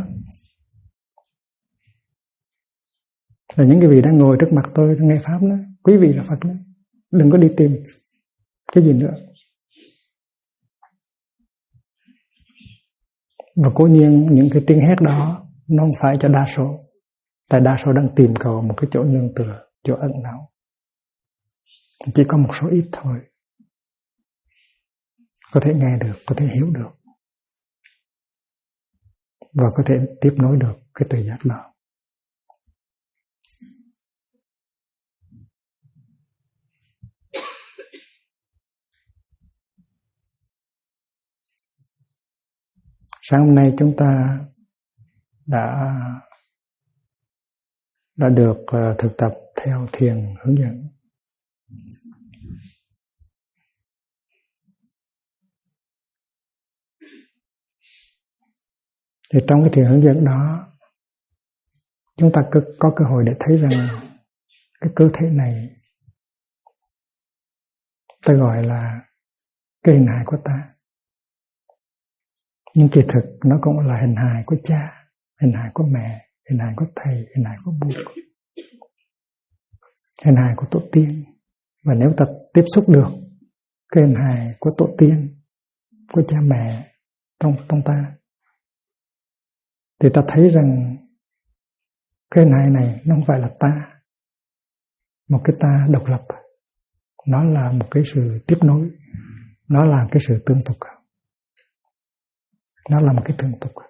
Là những cái vị đang ngồi trước mặt tôi trong nghe Pháp đó. Quý vị là Phật đó. Đừng có đi tìm cái gì nữa. Và cố nhiên những cái tiếng hét đó nó không phải cho đa số. Tại đa số đang tìm cầu một cái chỗ nương tựa, chỗ ẩn náu. Chỉ có một số ít thôi có thể nghe được, có thể hiểu được và có thể tiếp nối được cái tuệ giác đó. Sáng hôm nay chúng ta đã được thực tập theo thiền hướng dẫn. Thì trong cái thiền hướng dẫn đó, chúng ta có cơ hội để thấy rằng cái cơ thể này ta gọi là cái hình hài của ta. Nhưng kỳ thực nó cũng là hình hài của cha, hình hài của mẹ, hình hài của thầy, hình hài của Bụt, hình hài của tổ tiên. Và nếu ta tiếp xúc được cái hình hài của tổ tiên, của cha mẹ trong ta, thì ta thấy rằng cái hình hài này nó không phải là ta, một cái ta độc lập. Nó là một cái sự tiếp nối, nó là cái sự tương tục. Nó là một cái tương tục.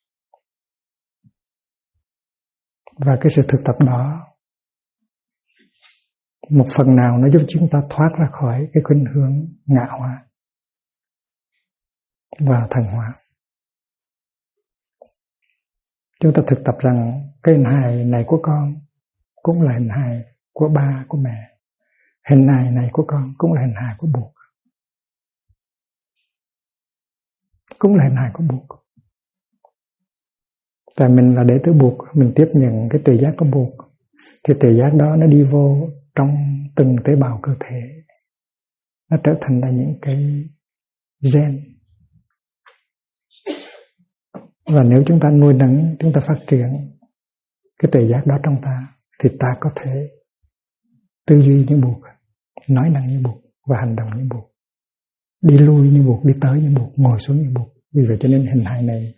Và cái sự thực tập đó, một phần nào nó giúp chúng ta thoát ra khỏi cái khuynh hướng ngã hóa và thần hóa. Chúng ta thực tập rằng cái hình hài này của con cũng là hình hài của ba, của mẹ. Hình hài này của con cũng là hình hài của Bụt. cũng là hình hài của buộc. Tại mình là đệ tử buộc, mình tiếp nhận cái tuệ giác của buộc, thì tuệ giác đó nó đi vô trong từng tế bào cơ thể, nó trở thành ra những cái gen. Và nếu chúng ta nuôi nấng, chúng ta phát triển cái tuệ giác đó trong ta, thì ta có thể tư duy như buộc, nói năng như buộc và hành động như buộc, đi lui như buộc, đi tới như buộc, ngồi xuống như buộc. Vì vậy cho nên hình hài này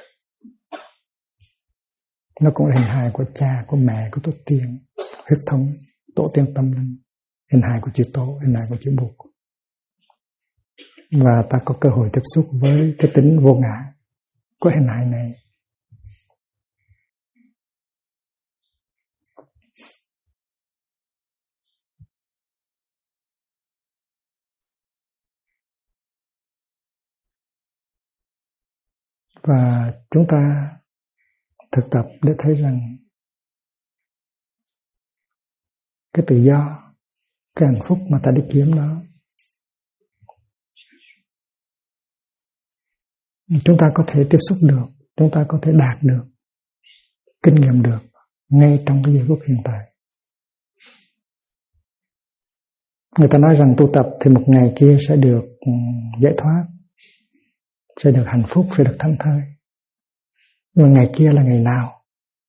nó cũng là hình hài của cha, của mẹ, của tổ tiên, huyết thống, tổ tiên tâm linh, hình hài của chư Tổ, hình hài của chư Bụt. Và ta có cơ hội tiếp xúc với cái tính vô ngã của hình hài này. Và chúng ta thực tập để thấy rằng cái tự do, cái hạnh phúc mà ta đi kiếm đó, chúng ta có thể tiếp xúc được, chúng ta có thể đạt được, kinh nghiệm được ngay trong cái giây phút hiện tại. Người ta nói rằng tu tập thì một ngày kia sẽ được giải thoát, sẽ được hạnh phúc, sẽ được thảnh thơi. Nhưng mà ngày kia là ngày nào?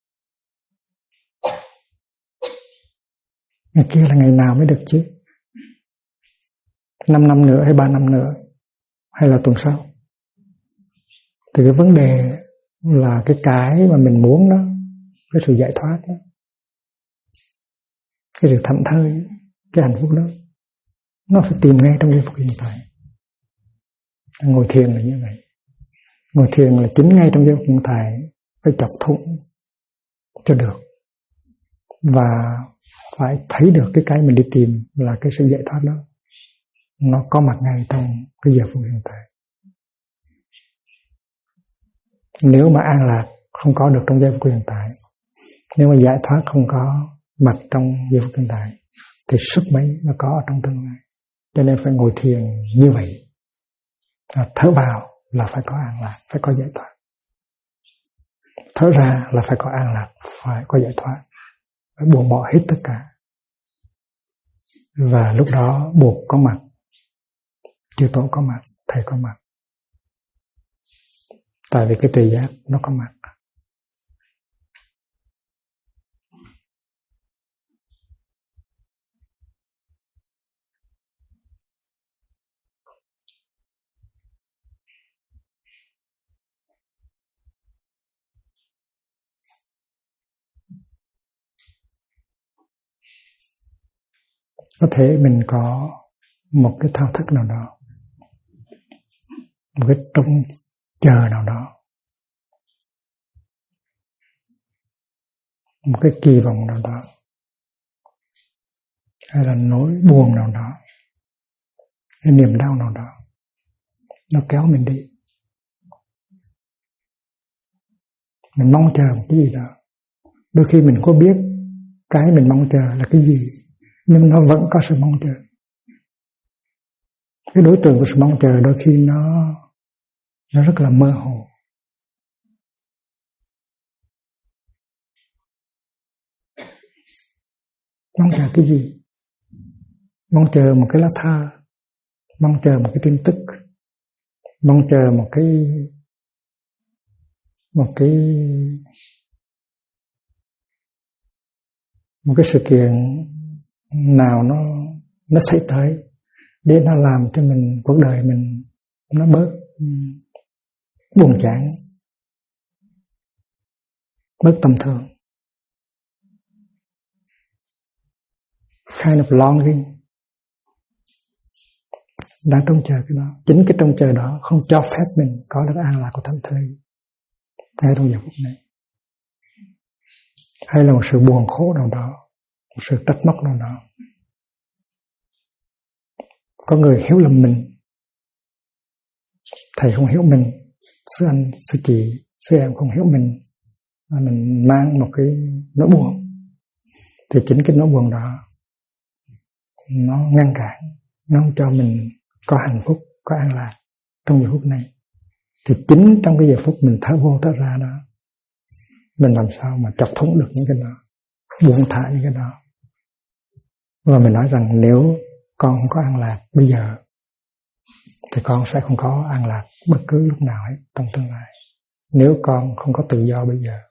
Ngày kia là ngày nào mới được chứ? 5 năm nữa hay 3 năm nữa? Hay là tuần sau? Thì cái vấn đề là cái mà mình muốn đó, cái sự giải thoát đó, cái sự thảnh thơi, cái hạnh phúc đó, nó phải tìm ngay trong giây phút hiện tại. Ngồi thiền là như vậy. Ngồi thiền là chính ngay trong giây phút hiện tại, phải chọc thủng cho được. Và phải thấy được cái mình đi tìm là cái sự giải thoát đó, nó có mặt ngay trong cái giờ phút hiện tại. Nếu mà an lạc không có được trong giây phút hiện tại, nếu mà giải thoát không có mặt trong giây phút hiện tại, thì sức mấy nó có ở trong tương lai. Cho nên phải ngồi thiền như vậy. Thở vào là phải có an lạc, phải có giải thoát. Thở ra là phải có an lạc, phải có giải thoát. Phải buông bỏ hết tất cả. Và lúc đó Bụt có mặt, chư Tổ có mặt, Thầy có mặt. Tại vì cái tuệ giác nó có mặt. Có thể mình có một cái thao thức nào đó, một cái trông chờ nào đó, một cái kỳ vọng nào đó, hay là nỗi buồn nào đó, cái niềm đau nào đó, nó kéo mình đi. Mình mong chờ một cái gì đó. Đôi khi mình có biết cái mình mong chờ là cái gì, nhưng nó vẫn có sự mong chờ. Cái đối tượng của sự mong chờ đôi khi nó rất là mơ hồ. Mong chờ cái gì? Mong chờ một cái lá thơ, mong chờ một cái tin tức, mong chờ một cái sự kiện nào nó xảy tới để nó làm cho mình, cuộc đời mình nó bớt buồn chán, bớt tầm thường. Kind of longing, đang trông chờ cái đó. Chính cái trông chờ đó không cho phép mình có được an lạc của thảnh thơi ngay trong giờ phút này. Hay là một sự buồn khổ nào đó, một sự trách móc nào đó. Có người hiểu lầm mình, thầy không hiểu mình, sư anh, sư chị, sư em không hiểu mình, mà mình mang một cái nỗi buồn. Thì chính cái nỗi buồn đó nó ngăn cản, nó không cho mình có hạnh phúc, có an lạc trong giờ phút này. Thì chính trong cái giờ phút mình thở vô thở ra đó, mình làm sao mà chọc thủng được những cái đó, buông thả những cái đó. Và mình nói rằng nếu con không có an lạc bây giờ thì con sẽ không có an lạc bất cứ lúc nào hết trong tương lai. Nếu con không có tự do bây giờ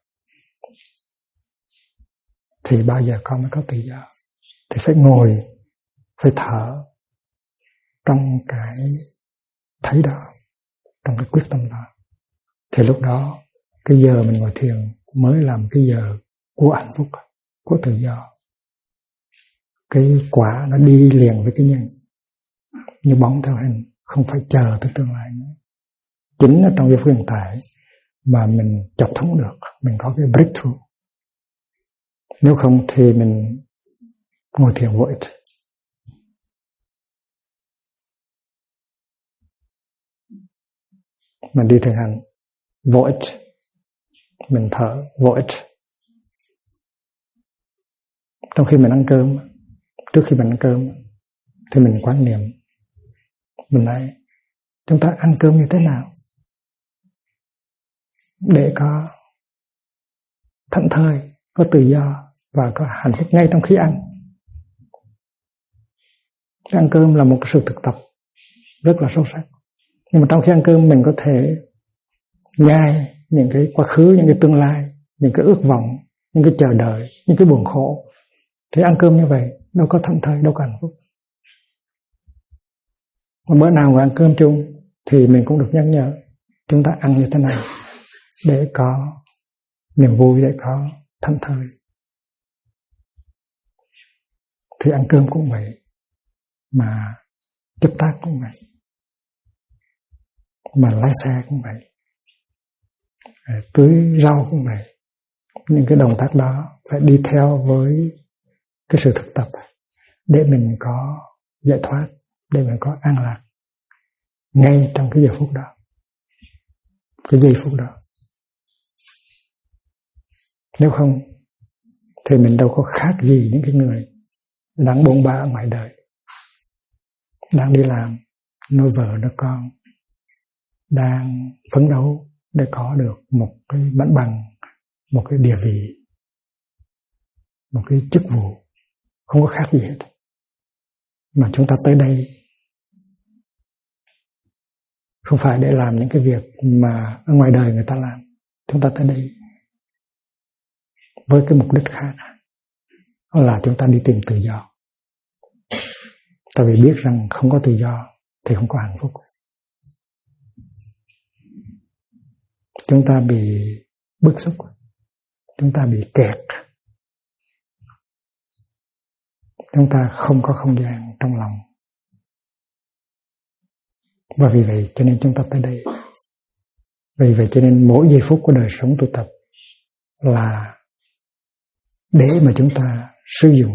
thì bao giờ con mới có tự do? Thì phải ngồi, phải thở trong cái thấy đó, trong cái quyết tâm đó. Thì lúc đó cái giờ mình ngồi thiền mới làm cái giờ của hạnh phúc, của tự do. Cái quả nó đi liền với cái nhân, như bóng theo hình, không phải chờ tới tương lai nữa. Chính ở trong giây phút hiện tại mà mình chọc thủng được, mình có cái breakthrough. Nếu không thì mình ngồi thiền vô ích. Mình đi thực hành vô ích, mình thở vô ích. Trong khi mình ăn cơm, trước khi mình ăn cơm thì mình quán niệm, mình nói chúng ta ăn cơm như thế nào để có thảnh thơi, có tự do và có hạnh phúc ngay trong khi ăn. Ăn cơm là một cái sự thực tập rất là sâu sắc. Nhưng mà trong khi ăn cơm mình có thể nhai những cái quá khứ, những cái tương lai, những cái ước vọng, những cái chờ đợi, những cái buồn khổ. Thì ăn cơm như vậy đâu có thảnh thơi, đâu có hạnh phúc. Mà bữa nào ngồi ăn cơm chung thì mình cũng được nhắc nhở chúng ta ăn như thế nào để có niềm vui, để có thảnh thơi. Thì ăn cơm cũng vậy, mà chấp tác cũng vậy, mà lái xe cũng vậy, tưới rau cũng vậy. Những cái động tác đó phải đi theo với cái sự thực tập để mình có giải thoát, để mình có an lạc ngay trong cái giờ phút đó, cái giây phút đó. Nếu không thì mình đâu có khác gì những cái người đang bôn ba ở ngoài đời, đang đi làm, nuôi vợ nuôi con, đang phấn đấu để có được một cái bản bằng, một cái địa vị, một cái chức vụ, không có khác gì hết. Mà chúng ta tới đây không phải để làm những cái việc mà ở ngoài đời người ta làm. Chúng ta tới đây với cái mục đích khác, là chúng ta đi tìm tự do. Tại vì biết rằng không có tự do thì không có hạnh phúc. Chúng ta bị bức xúc, chúng ta bị kẹt, chúng ta không có không gian trong lòng. Và vì vậy cho nên chúng ta tới đây. Vì vậy cho nên mỗi giây phút của đời sống tu tập là để mà chúng ta sử dụng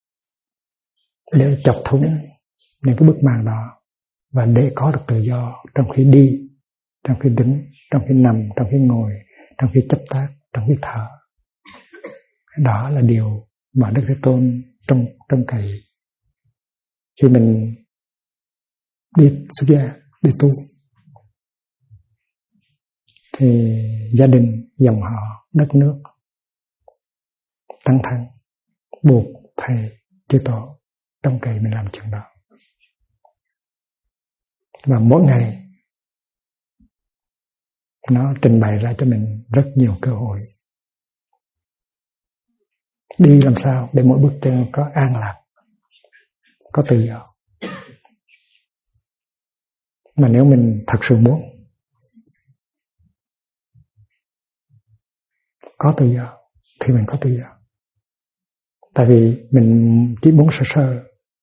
để chọc thủng những cái bức màn đó, và để có được tự do trong khi đi, trong khi đứng, trong khi nằm, trong khi ngồi, trong khi chấp tác, trong khi thở. Đó là điều mà Đức Thế Tôn trong cậy khi mình đi xuất gia, đi tu, thì gia đình, dòng họ, đất nước, tăng thân buộc thầy chư tổ trong cậy mình làm chuyện đó. Và mỗi ngày nó trình bày ra cho mình rất nhiều cơ hội đi làm sao để mỗi bước chân có an lạc, có tự do. Mà nếu mình thật sự muốn có tự do thì mình có tự do. Tại vì mình chỉ muốn sơ sơ.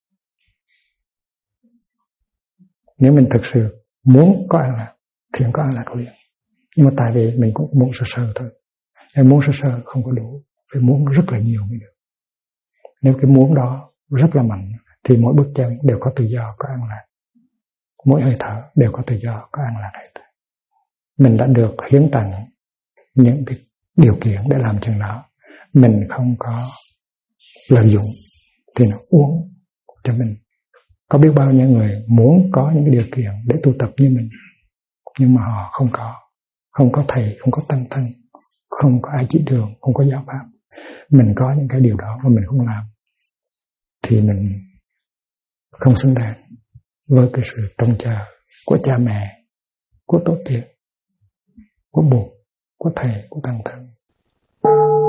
Nếu mình thực sự muốn có an lạc thì không có an lạc liền. Nhưng mà tại vì mình cũng muốn sơ sơ thôi. Em muốn sơ sơ không có đủ, phải muốn rất là nhiều mới được. Nếu cái muốn đó rất là mạnh thì mỗi bước chân đều có tự do, có an lạc. Mỗi hơi thở đều có tự do, có an lạc hết. Mình đã được hiến tặng những cái điều kiện để làm chuyện đó. Mình không có lợi dụng thì nó uống cho mình. Có biết bao nhiêu người muốn có những cái điều kiện để tu tập như mình, nhưng mà họ không có thầy, không có tăng thân, không có ai chỉ đường, không có giáo pháp. Mình có những cái điều đó mà mình không làm thì mình không xứng đáng với cái sự trông chờ của cha mẹ, của tổ tiên, của Bụt, của thầy, của tăng thân.